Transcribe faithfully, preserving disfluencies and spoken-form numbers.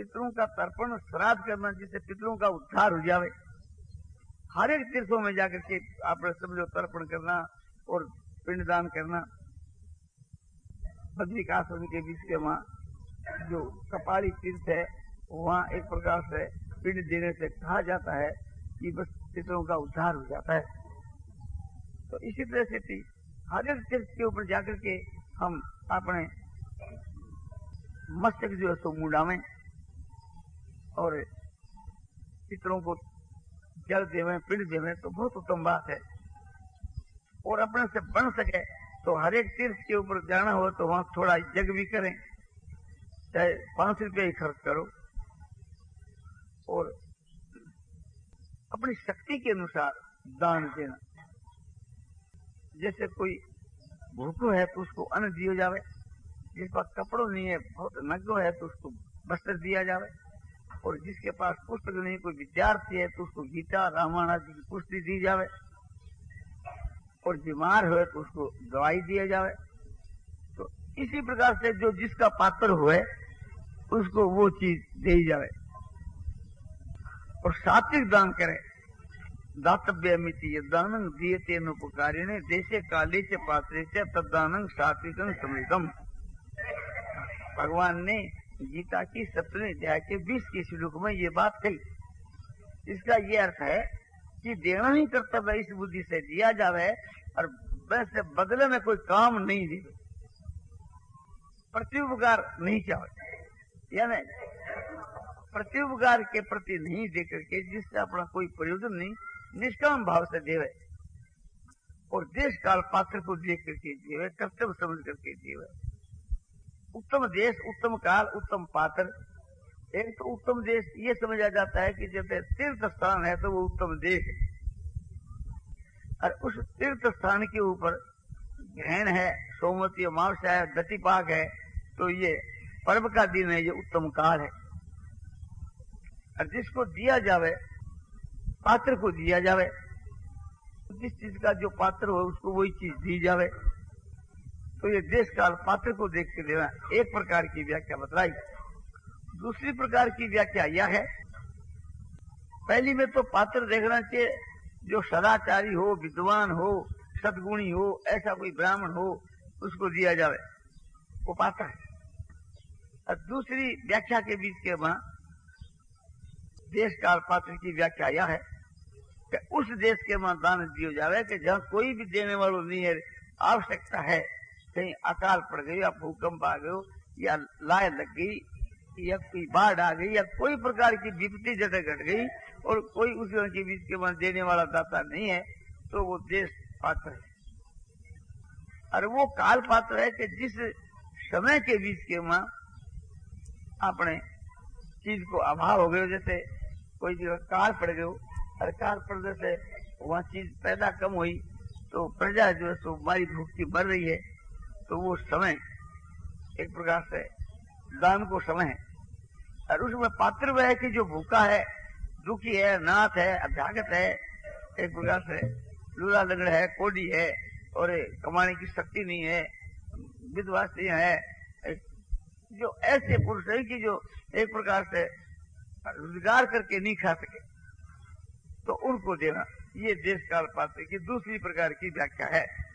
पितरों का तर्पण श्राद्ध करना, जिससे पितरों का उद्धार हो जावे। हर एक तीर्थों में जाकर के आपने समझो तर्पण करना और पिंडदान करना। बद्रिकाश्रम के बीच के वहाँ जो कपाली तीर्थ है, वहाँ एक प्रकार से पिंड देने से कहा जाता है कि बस पितरों का उद्धार हो जाता है। तो इसी तरह से हर एक तीर्थ के ऊपर जाकर के हम अपने मस्तक जो है सो मुंडावें और पितरों को जल देवें, पिंड देवें, तो बहुत उत्तम बात है। और अपने से बन सके तो हर एक तीर्थ के ऊपर जाना हो तो वहां थोड़ा यज्ञ भी करें, चाहे पांच रुपये ही खर्च करो, और अपनी शक्ति के अनुसार दान देना। जैसे कोई भूखो है तो उसको अन्न दिया जावे, जिस पास कपड़ों नहीं है, बहुत नंगो है तो उसको वस्त्र दिया जावे, और जिसके पास पुस्तक नहीं, कोई विद्यार्थी है तो उसको गीता रामायण आदि की पुस्तक दी जावे, और बीमार हुए तो उसको दवाई दिया जावे। तो इसी प्रकार से जो जिसका पात्र हुए उसको वो चीज दी जावे। और सात्विक दान करे, दातव्य मिति दानं दीयते अनुपकारिणे देशे काले च पात्रे च तद्दानं सात्विकं समृतम। भगवान ने गीता की सत्रहवें अध्याय के बीस के श्लोक में ये बात कही। इसका ये अर्थ है कि देना ही कर्तव्य इस बुद्धि से दिया जावे, और वैसे बदले में कोई काम नहीं दे, प्रत्युपकार नहीं चाहे, यानी प्रत्युपकार के प्रति नहीं देकर के जिससे अपना कोई प्रयोजन नहीं, निष्काम भाव से देवे, और देश काल पात्र को देख करके देवे, कर्तव्य समझ करके देवे। उत्तम देश, उत्तम काल, उत्तम पात्र। एक तो उत्तम देश ये समझा जाता है कि जैसे तीर्थ स्थान है तो वो उत्तम देश है, और उस तीर्थ स्थान के ऊपर ग्रहण है, सोमवती अमावस्या है, गतिपाक है, तो ये पर्व का दिन है, ये उत्तम काल है। और जिसको दिया जावे, पात्र को दिया जावे, जिस चीज का जो पात्र हो उसको वही चीज दी जावे, तो ये देश काल पात्र को देख के देना एक प्रकार की व्याख्या बतलाई। दूसरी प्रकार की व्याख्या यह है, पहली में तो पात्र देखना चाहिए जो सदाचारी हो, विद्वान हो, सद्गुणी हो, ऐसा कोई ब्राह्मण हो, उसको दिया जावे, वो पात्र है। और दूसरी व्याख्या के बीच के वहां देश काल पात्र की व्याख्या यह है कि उस देश के वहां दान दिया जावे कि जहाँ कोई भी देने वालों नहीं है, आवश्यकता है, कहीं अकाल पड़ गई या भूकंप आ गयो या लाय लग गई या कोई बाढ़ आ गई या कोई प्रकार की विपत्ति जैसे घट गई और कोई उस के बीच के वहां देने वाला दाता नहीं है, तो वो देश पात्र है। और वो काल पात्र है कि जिस समय के बीच के वहां अपने चीज को अभाव हो गयो, जैसे कोई जगह काल पड़ गयो और काल पड़ने से वहां चीज पैदा कम हुई तो प्रजा जो है सो मारी भूख की मर रही है, तो वो समय एक प्रकार से दान को समय है। और उसमें पात्र वह है कि जो भूखा है, दुखी है, नाथ है, अभ्यागत है, एक प्रकार से लूला लंगड़ है, कोडी है और कमाने की शक्ति नहीं है, विधवा स्त्री है, जो ऐसे पुरुष है कि जो एक प्रकार से रोजगार करके नहीं खा सके, तो उनको देना, ये देश काल पात्र की दूसरी प्रकार की व्याख्या है।